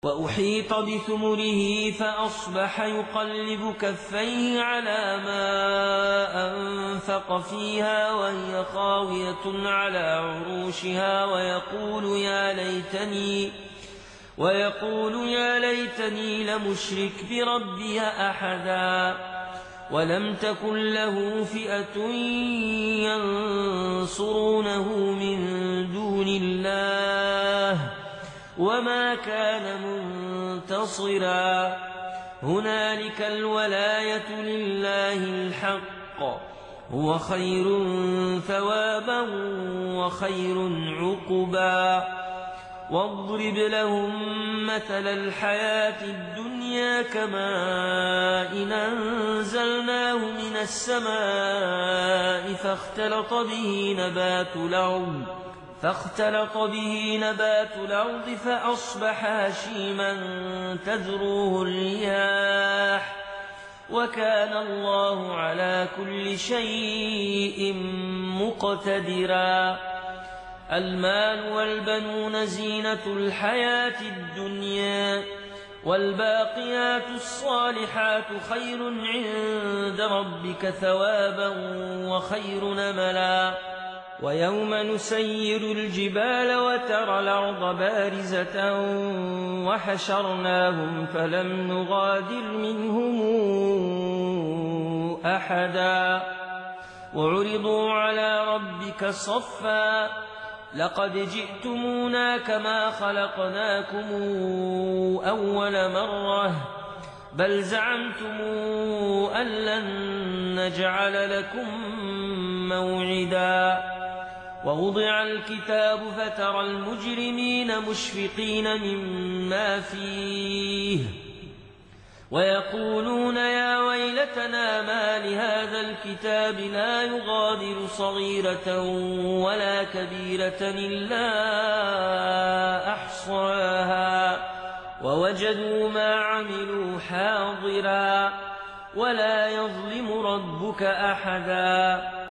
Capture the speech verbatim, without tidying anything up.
وأحيط بثمره فأصبح يقلب كفيه على ما أنفق فيها وهي خاوية على عروشها ويقول يا ليتني ويقول يا ليتني لمشرك بربي أحدا ولم تكن له فئة ينصرونه من دون الله وما كان منتصرا هنالك الولاية لله الحق هو خير ثوابا وخير عقبا واضرب لهم مثل الحياة الدنيا كماء إن أنزلناه من السماء فاختلط به نبات الأرض فاختلط به نبات الأرض فأصبح هشيما تذروه الرياح وكان الله على كل شيء مقتدرا المال والبنون زينة الحياة الدنيا والباقيات الصالحات خير عند ربك ثوابا وخير نملا ويوم نسير الجبال وترى الأرض بارزة وحشرناهم فلم نغادر منهم أحدا وعرضوا على ربك صفا لقد جئتمونا كما خلقناكم أول مرة بل زعمتم أن لن نجعل لكم موعدا ووضع الكتاب فترى المجرمين مشفقين مما فيه ويقولون يا ويلتنا ما لهذا الكتاب لا يغادر صغيرة ولا كبيرة إلا أحصاها ووجدوا ما عملوا حاضرا ولا يظلم ربك أحدا